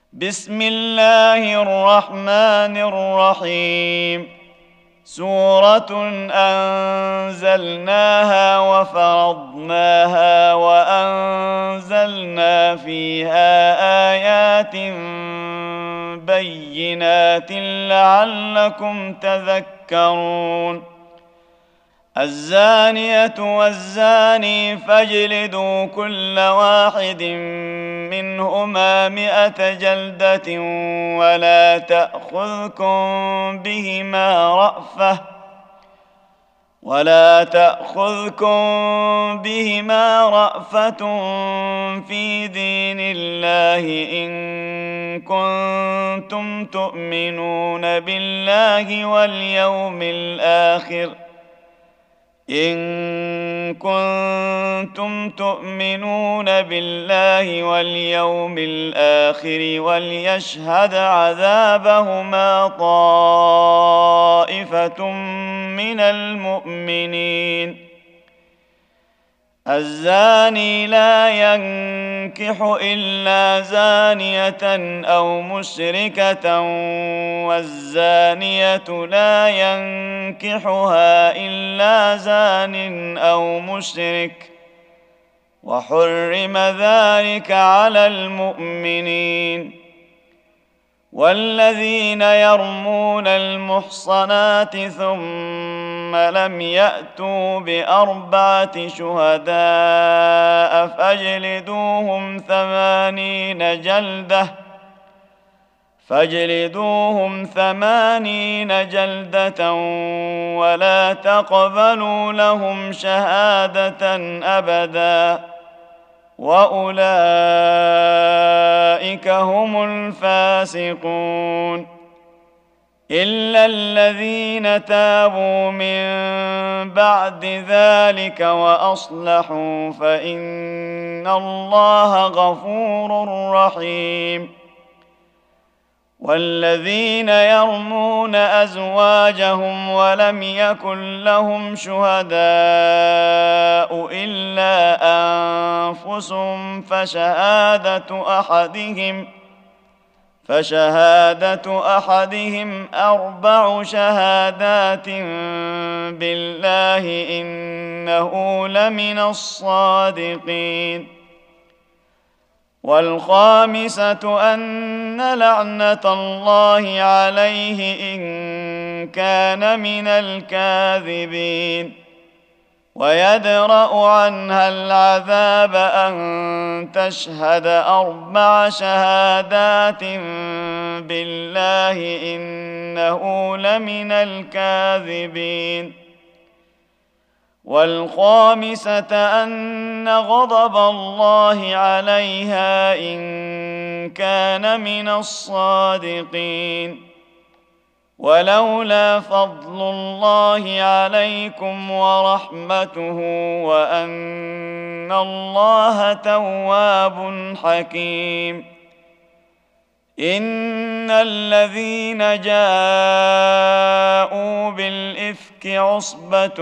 بسم الله الرحمن الرحيم. سورة أنزلناها وفرضناها وأنزلنا فيها آيات بينات لعلكم تذكرون. الزانية والزاني فاجلدوا كل واحد منهما 100 جلدة ولا تأخذكم بهما رأفة في دين الله إن كنتم تؤمنون بالله واليوم الآخر وليشهد عذابهما طائفة من المؤمنين. الزاني لا ينكح إلا زانية أو مشركة والزانية لا ينكحها إلا زان أو مشرك وحرم ذلك على المؤمنين. والذين يرمون المحصنات ثم لم يأتوا ب4 شهداء فاجلدوهم 80 جلدة ولا تقبلوا لهم شهادة أبدا وأولئك هم الفاسقون. إلا الذين تابوا من بعد ذلك وأصلحوا فإن الله غفور رحيم. والذين يرمون أزواجهم ولم يكن لهم شهداء إلا أنفسهم فشهادة أحدهم 4 شهادات بالله إنه لمن الصادقين. والخامسة أن لعنة الله عليه إن كان من الكاذبين. ويدرأ عنها العذاب أن تشهد 4 شهادات بالله إنه لمن الكاذبين. والخامسة أن غضب الله عليها إن كان من الصادقين. ولولا فضل الله عليكم ورحمته وأن الله تواب حكيم. إن الذين جاءوا بالإفك عصبة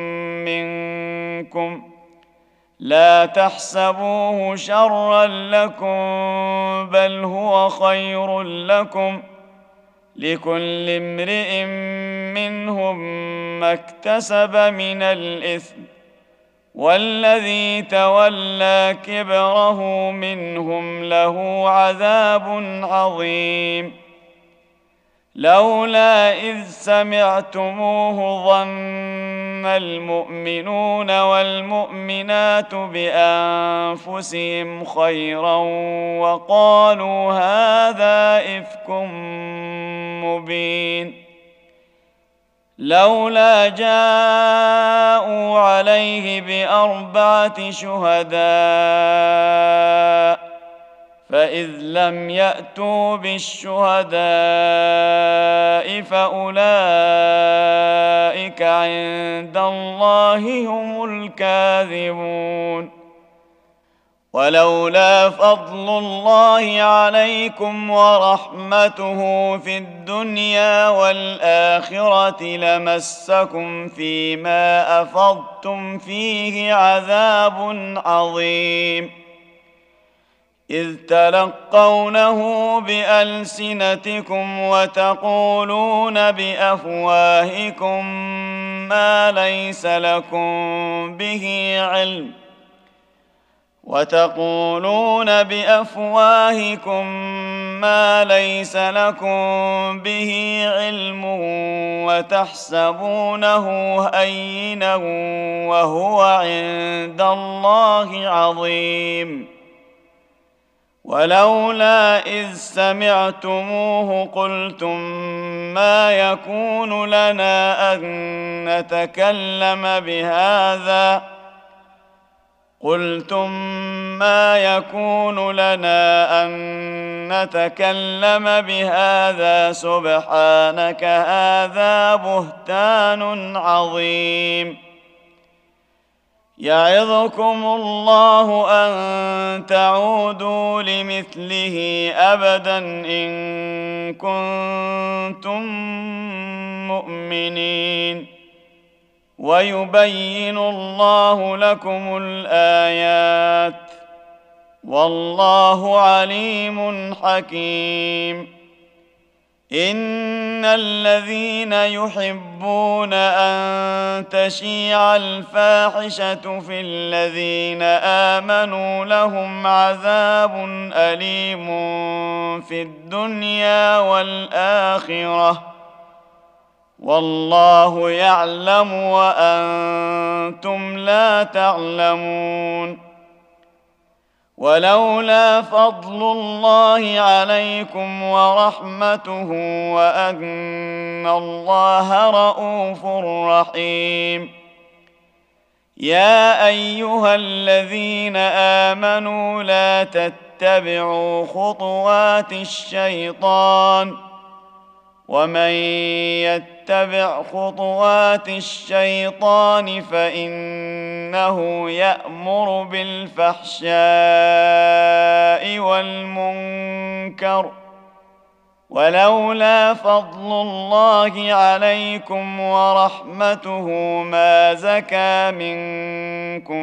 منكم لا تحسبوه شرا لكم بل هو خير لكم لكل امرئ منهم ما اكتسب من الإثم والذي تولى كبره منهم له عذاب عظيم. لولا إذ سمعتموه ظن المؤمنون والمؤمنات بأنفسهم خيرا وقالوا هذا إفك مبين. لولا جاءوا عليه ب4 شهداء فإذ لم يأتوا بالشهداء فأولئك عند الله هم الكاذبون. ولولا فضل الله عليكم ورحمته في الدنيا والآخرة لمسكم فيما أفضتم فيه عذاب عظيم. إذ تلقونه بألسنتكم وتقولون بأفواهكم ما ليس لكم به علم وتحسبونه هينا وهو عند الله عظيم. ولولا إذ سمعتموه قلتم ما يكون لنا أن نتكلم بهذا سبحانك هذا بهتان عظيم. يعظكم الله أن تعودوا لمثله أبدا إن كنتم مؤمنين. ويبين الله لكم الآيات والله عليم حكيم. إن الذين يحبون أن تشيع الفاحشة في الذين آمنوا لهم عذاب أليم في الدنيا والآخرة والله يعلم وأنتم لا تعلمون. ولولا فضل الله عليكم ورحمته وأن الله رءوف رحيم. يا أيها الذين آمنوا لا تتبعوا خطوات الشيطان ومن يتبع خطوات الشيطان فإنه يأمر بالفحشاء والمنكر. ولولا فضل الله عليكم ورحمته ما زكى منكم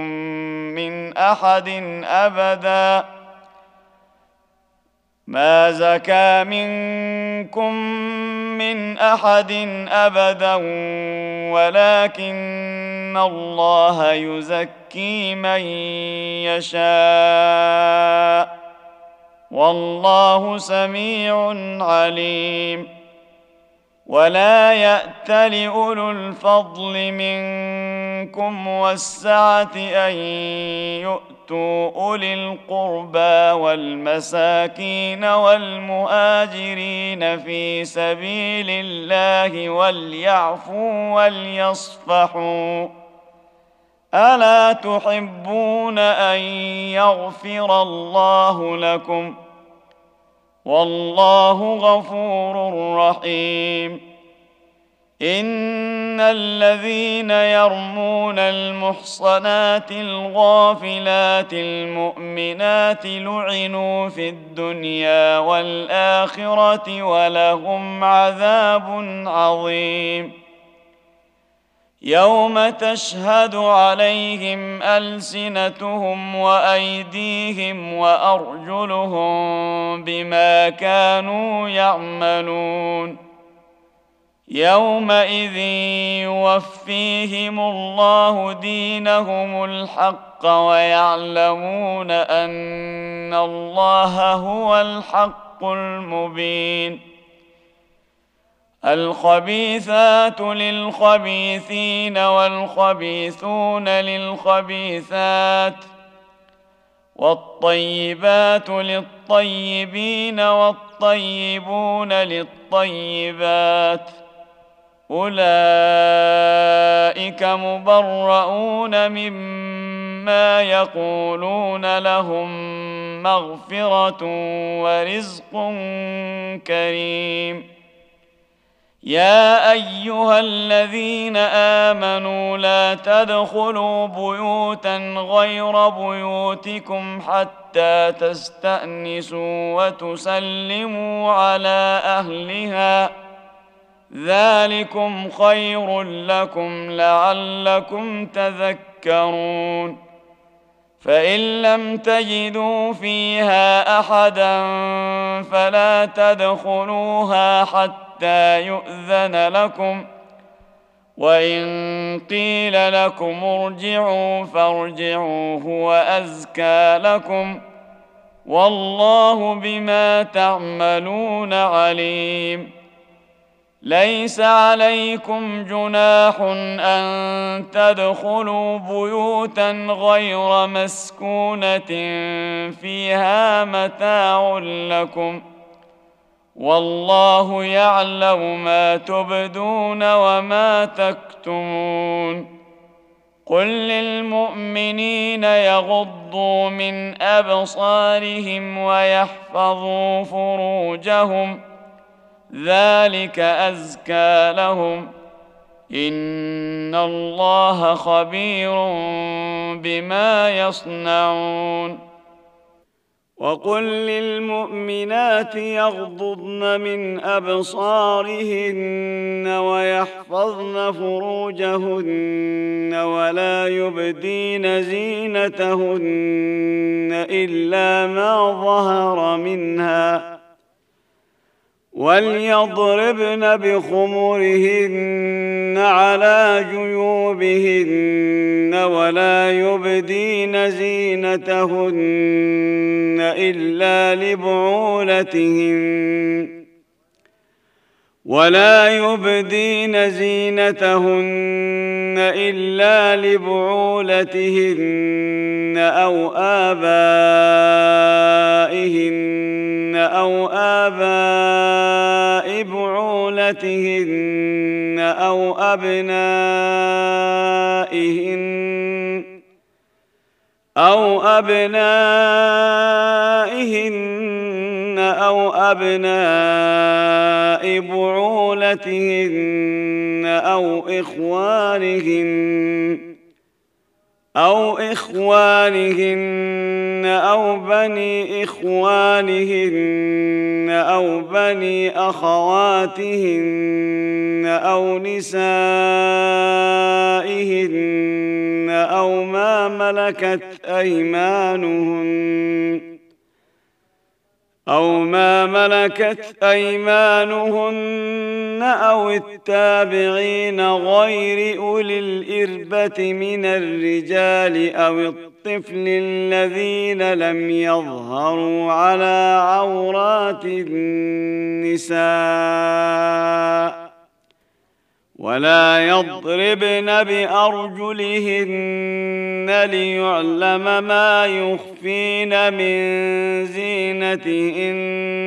من أحد أبدا ولكن الله يزكي من يشاء والله سميع عليم. ولا يأتل أولو الفضل منكم والسعة أن يؤتوا أولي القربى والمساكين والمهاجرين في سبيل الله وليعفوا وليصفحوا. ألا تحبون أن يغفر الله لكم والله غفور رحيم. إن الذين يرمون المحصنات الغافلات المؤمنات لعنوا في الدنيا والآخرة ولهم عذاب عظيم. يوم تشهد عليهم ألسنتهم وأيديهم وأرجلهم بما كانوا يعملون. يومئذ يوفيهم الله دينهم الحق ويعلمون أن الله هو الحق المبين. الخبيثات للخبيثين والخبيثون للخبيثات والطيبات للطيبين والطيبون للطيبات أولئك مبرؤون مما يقولون لهم مغفرة ورزق كريم. يا أيها الذين آمنوا لا تدخلوا بيوتا غير بيوتكم حتى تستأنسوا وتسلموا على أهلها ذلكم خير لكم لعلكم تذكرون. فإن لم تجدوا فيها أحدا فلا تدخلوها حتى يؤذن لكم، وإن قيل لكم ارجعوا فارجعوا هو أزكى لكم، والله بما تعملون عليم. ليس عليكم جناح أن تدخلوا بيوتا غير مسكونة فيها متاع لكم، والله يعلم ما تبدون وما تكتمون. قل للمؤمنين يغضوا من أبصارهم ويحفظوا فروجهم، ذلك أزكى لهم، إن الله خبير بما يصنعون. وقل للمؤمنات يغضضن من أبصارهن ويحفظن فروجهن ولا يبدين زينتهن إلا ما ظهر منها، وليضربن بخمرهن على جيوبهن ولا يبدين زينتهن إلا لبعولتهن أو آبائهن أو آباء بعولتهن أو أبنائهن أو أبناء بعولتهن أو إخوانهن أو بني إخوانهن أو بني أخواتهن أو نسائهن أو ما ملكت أيمانهن أو التابعين غير أولي الإربة من الرجال أو الطفل الذين لم يظهروا على عورات النساء، ولا يضربن بأرجلهن ليعلم ما يخفين من زينتهن،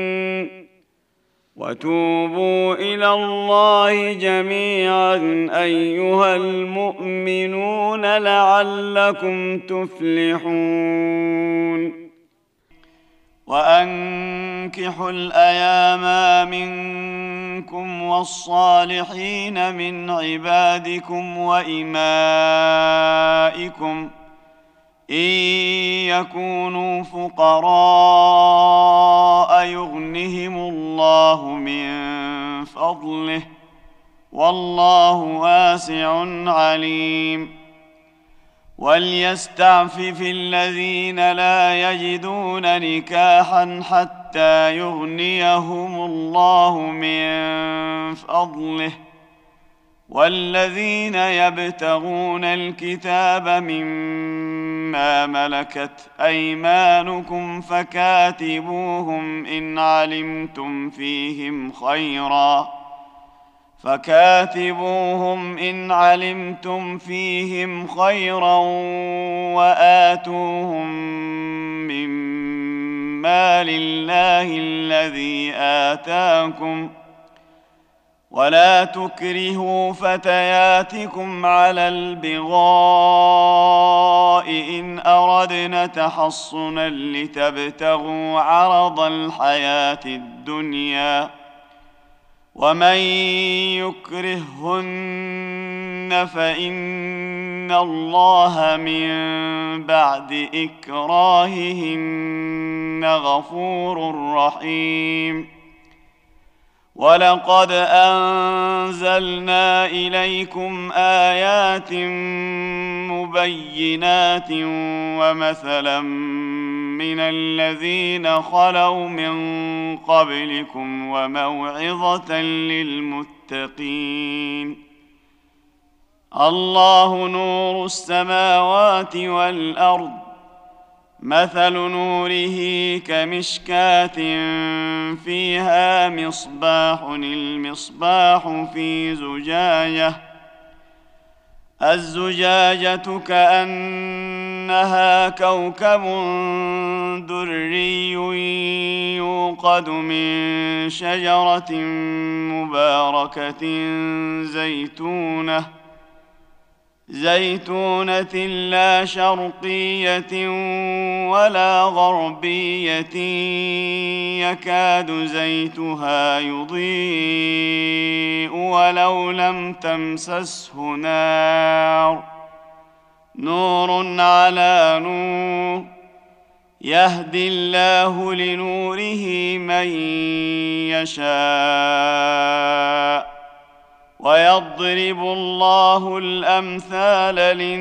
وتوبوا إلى الله جميعا أيها المؤمنون لعلكم تفلحون. وأنكحوا الأيام منكم والصالحين من عبادكم وإمائكم إن يكونوا فقراء يغنهم الله من فضله، والله واسع عليم. وليستعفف الذين لا يجدون نكاحا حتى يغنيهم الله من فضله، والذين يبتغون الكتاب مما ملكت أيمانكم فكاتبوهم إن علمتم فيهم خيرا وآتوهم من مال الله الذي آتاكم، ولا تكرهوا فتياتكم على البغاء إن أردنا تحصنا لتبتغوا عرض الحياة الدنيا، ومن يكرههن فإن الله من بعد إكراههن غفور رحيم. ولقد أنزلنا إليكم آيات مبينات ومثلا من الذين خلوا من قبلكم وموعظة للمتقين. الله نور السماوات والأرض، مثل نوره كمشكاة فيها مصباح، المصباح في زجاجة، الزجاجة كأنها كوكب دري يوقد من شجرة مباركة زيتونة لا شرقية ولا غربية يكاد زيتها يضيء ولو لم تمسسه نار، نور على نور، يهدي الله لنوره من يشاء، ويضرب الله الأمثال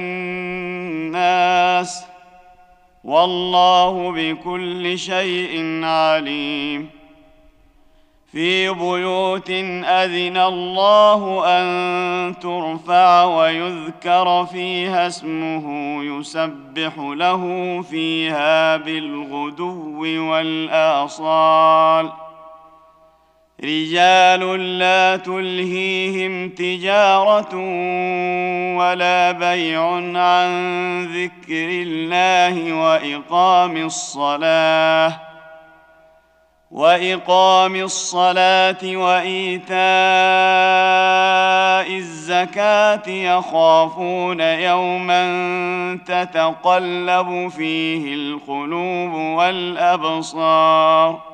للناس، والله بكل شيء عليم. في بيوت أذن الله أن ترفع ويذكر فيها اسمه يسبح له فيها بالغدو والآصال، رجال لا تلهيهم تجارة ولا بيع عن ذكر الله وإقام الصلاة وإيتاء الزكاة، يخافون يوما تتقلب فيه القلوب والأبصار،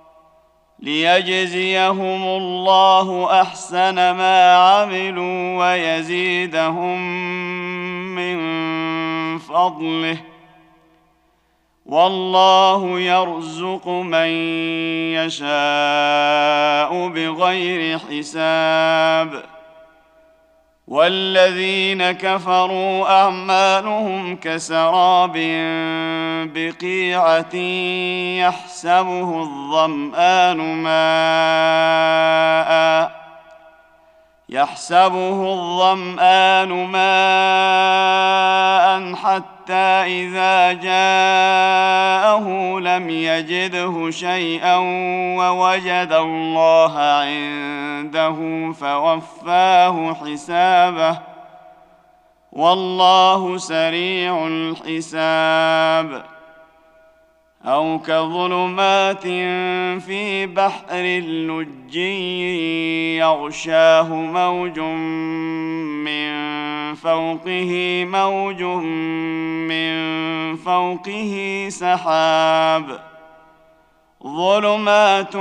ليجزيهم الله أحسن ما عملوا ويزيدهم من فضله، والله يرزق من يشاء بغير حساب. والذين كفروا أعمالهم كسراب بقيعة يحسبه الظمآن ماء حتى إذا جاءه لم يجده شيئا ووجد الله عنده فوفاه حسابه، والله سريع الحساب. أو كظلمات في بحر لجي يغشاه موج من فوقه سحاب، ظلمات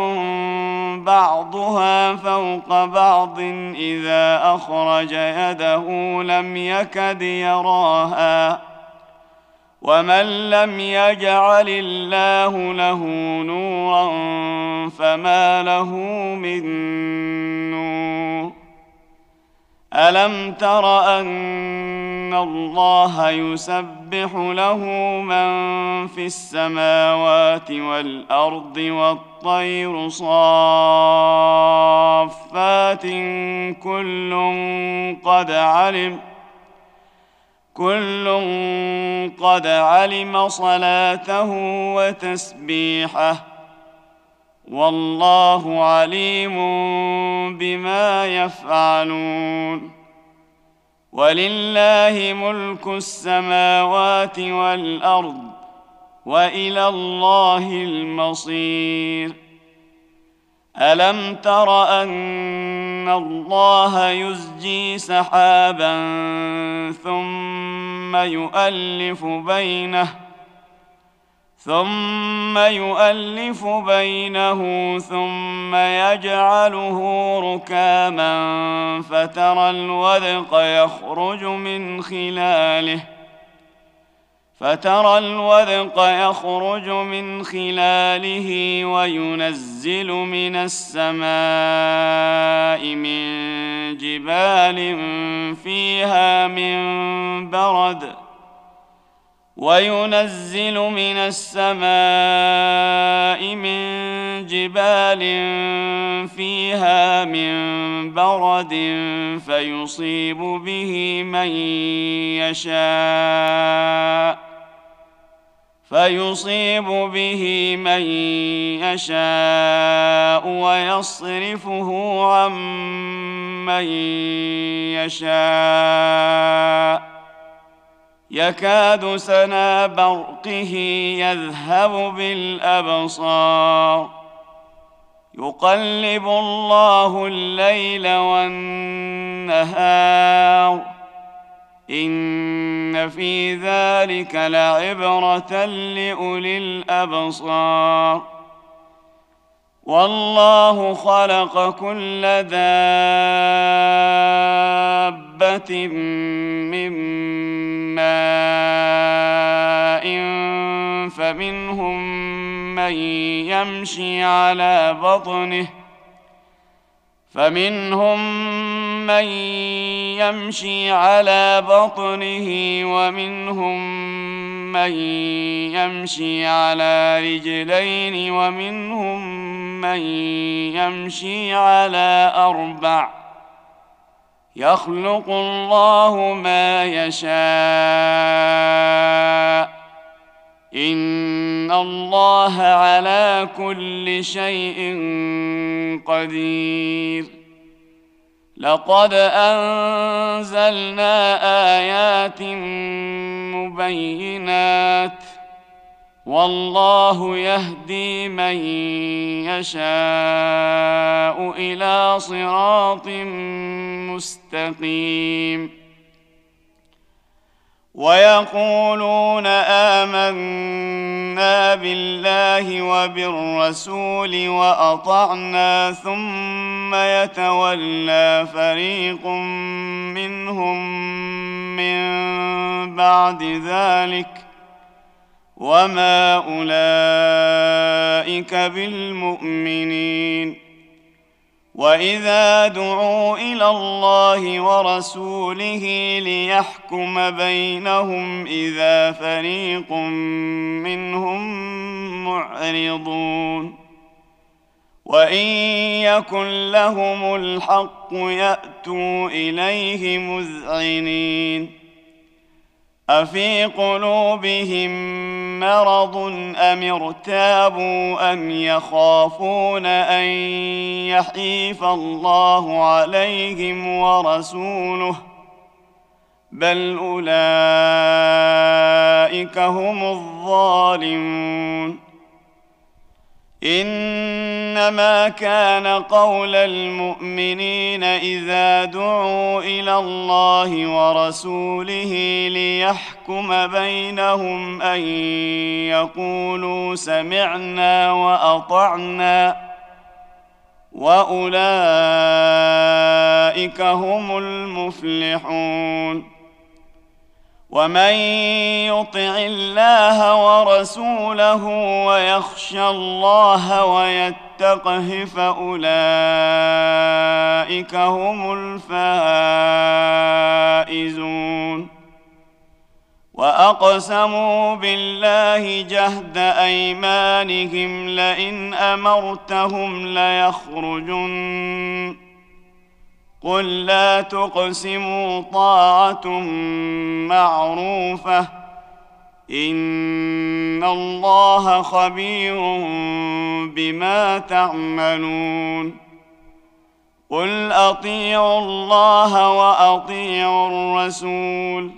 بعضها فوق بعض إذا أخرج يده لم يكد يراها، ومن لم يجعل الله له نورا فما له من نور. ألم تر أن الله يسبح له من في السماوات والأرض والطير صافات كل قد علم صلاته وتسبيحه، والله عليم بما يفعلون. ولله ملك السماوات والأرض وإلى الله المصير. ألم تر أن الله يزجي سحابا ثم يؤلف بينه ثم يجعله ركاما فترى الودق يخرج من خلاله فترى الودق يخرج من خلاله وينزل من السماء من جبال فيها من برد فيصيب به من يشاء ويصرفه عن من يشاء يكاد سنا برقه يذهب بالأبصار يقلب الله الليل والنهار إن في ذلك لعبرة لأولي الأبصار والله خلق كل دابة من ماء فمنهم من يمشي على بطنه ومنهم من يمشي على رجلين ومنهم من يمشي على أربع يخلق الله ما يشاء إن الله على كل شيء قدير لقد أنزلنا آيات مبينات والله يهدي من يشاء إلى صراط مستقيم ويقولون آمنا بالله وبالرسول وأطعنا ثم يتولى فريق منهم من بعد ذلك وما أولئك بالمؤمنين وإذا دعوا إلى الله ورسوله ليحكم بينهم إذا فريق منهم معرضون وإن يكن لهم الحق يأتوا إليه مذعنين أفي قلوبهم مرض أم ارتابوا أم يخافون أن يحيف الله عليهم ورسوله بل أولئك هم الظالمون إنما كان قول المؤمنين إذا دعوا إلى الله ورسوله ليحكم بينهم أن يقولوا سمعنا وأطعنا وأولئك هم المفلحون ومن يطع الله ورسوله ويخشى الله ويتقه فأولئك هم الفائزون وأقسموا بالله جهد أيمانهم لئن أمرتهم ليخرجن قل لا تقسموا طاعة معروفة إن الله خبير بما تعملون قل أطيعوا الله وأطيعوا الرسول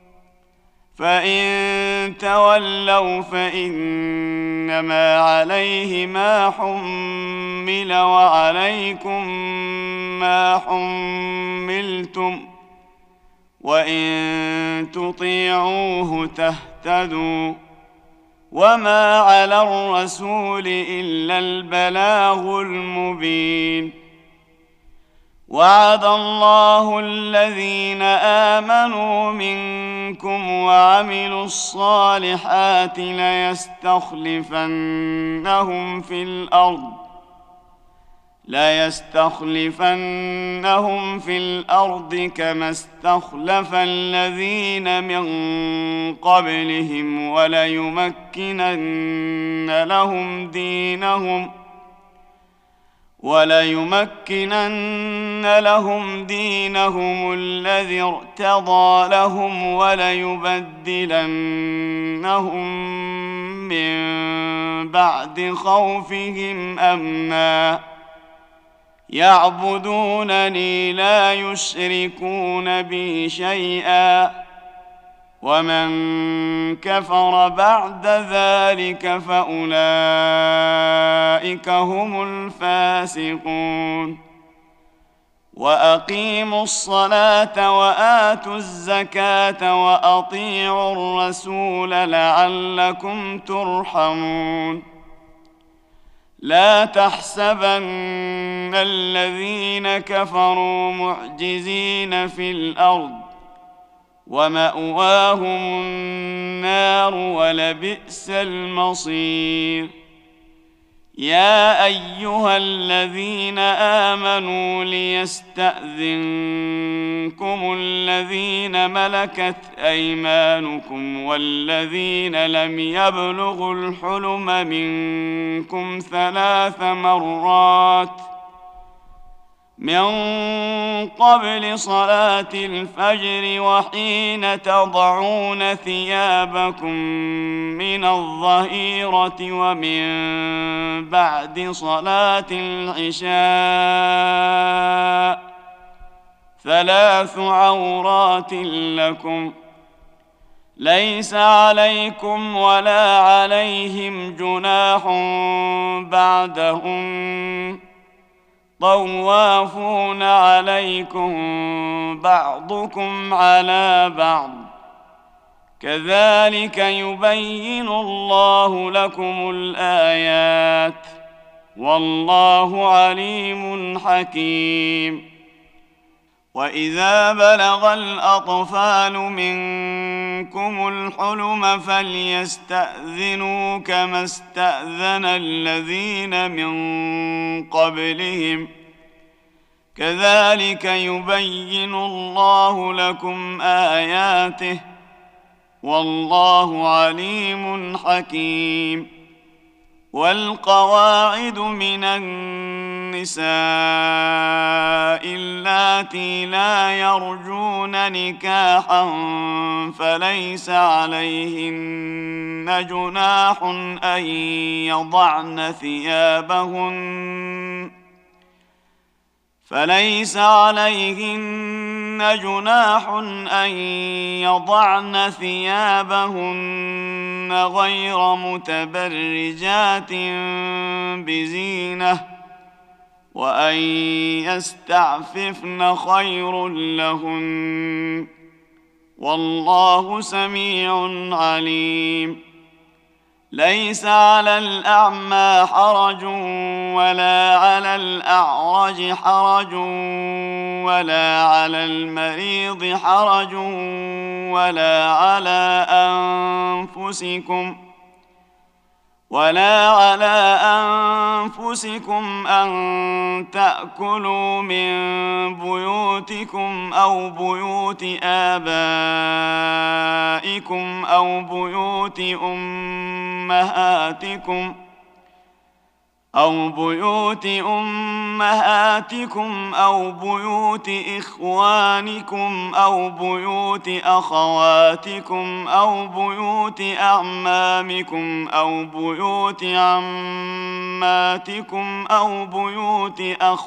فإن تولوا فإنما عليه ما حمل وعليكم ما حملتم وإن تطيعوه تهتدوا وما على الرسول إلا البلاغ المبين وعد الله الذين آمنوا منكم وعملوا الصالحات ليستخلفنهم في الأرض كما استخلف الذين من قبلهم وليمكنن لهم دينهم الذي ارتضى لهم وليبدلنهم من بعد خوفهم أمنا يعبدونني لا يشركون بي شيئا ومن كفر بعد ذلك فأولئك هم الفاسقون وأقيموا الصلاة وآتوا الزكاة وأطيعوا الرسول لعلكم ترحمون لا تحسبن الذين كفروا معجزين في الأرض ومأواهم النار ولبئس المصير يا أيها الذين آمنوا ليستأذنكم الذين ملكت أيمانكم والذين لم يبلغوا الحلم منكم 3 مرات من قبل صلاة الفجر وحين تضعون ثيابكم من الظهيرة ومن بعد صلاة العشاء 3 عورات لكم ليس عليكم ولا عليهم جناح بعدهم طوافون عليكم بعضكم على بعض كذلك يبين الله لكم الآيات والله عليم حكيم وإذا بلغ الأطفال منكم الحلم فليستأذنوا كما استأذن الذين من قبلهم كذلك يبين الله لكم آياته والله عليم حكيم والقواعد من النساء اللاتي لا يرجون نكاحا فليس عليهن جناح أن يضعن ثيابهن غير متبرجات بزينة وأن يستعففن خير لهن والله سميع عليم ليس على الأعمى حرج ولا على الأعرج حرج ولا على المريض حرج ولا على أنفسكم أن تأكلوا من بيوتكم أو بيوت آبائكم أو بيوت أمهاتكم أو بيوت إخوانكم أو بيوت أخواتكم أو بيوت أعمامكم أو بيوت عماتكم أو بيوت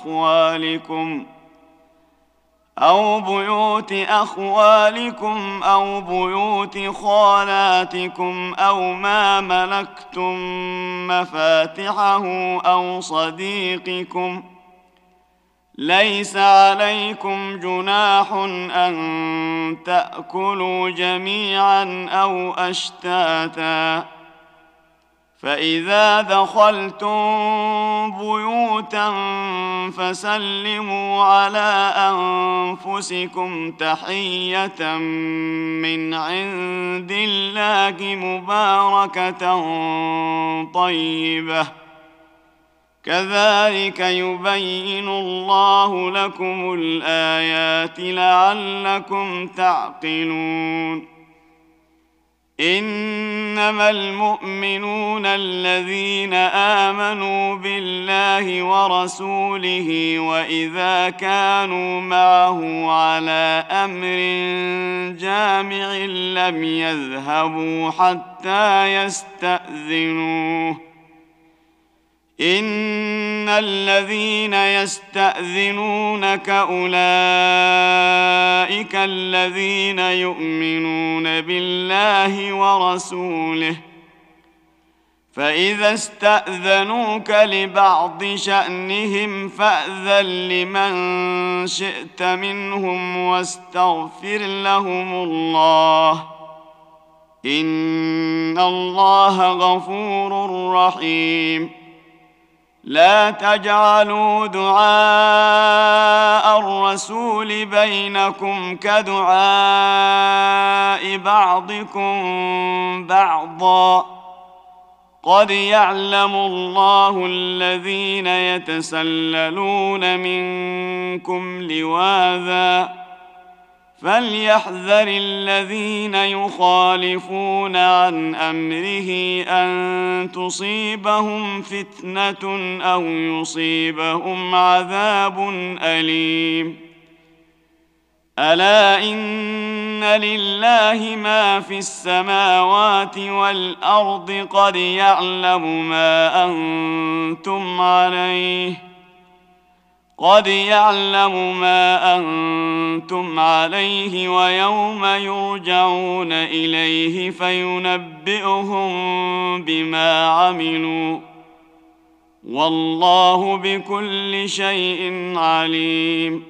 أخوالكم أو بيوت خالاتكم أو ما ملكتم مفاتحه أو صديقكم ليس عليكم جناح أن تأكلوا جميعا أو أشتاتا فإذا دخلتم بيوتا فسلموا على أنفسكم تحية من عند الله مباركة طيبة كذلك يبين الله لكم الآيات لعلكم تعقلون إنما المؤمنون الذين آمنوا بالله ورسوله وإذا كانوا معه على أمر جامع لم يذهبوا حتى يستأذنوه إن الذين يستأذنونك أولئك الذين يؤمنون بالله ورسوله فإذا استأذنوك لبعض شأنهم فأذن لمن شئت منهم واستغفر لهم الله إن الله غفور رحيم لا تجعلوا دعاء الرسول بينكم كدعاء بعضكم بعضا قد يعلم الله الذين يتسللون منكم لواذا فليحذر الذين يخالفون عن أمره أن تصيبهم فتنة أو يصيبهم عذاب أليم ألا إن لله ما في السماوات والأرض قد يعلم ما أنتم عليه ويوم يرجعون إليه فينبئهم بما عملوا والله بكل شيء عليم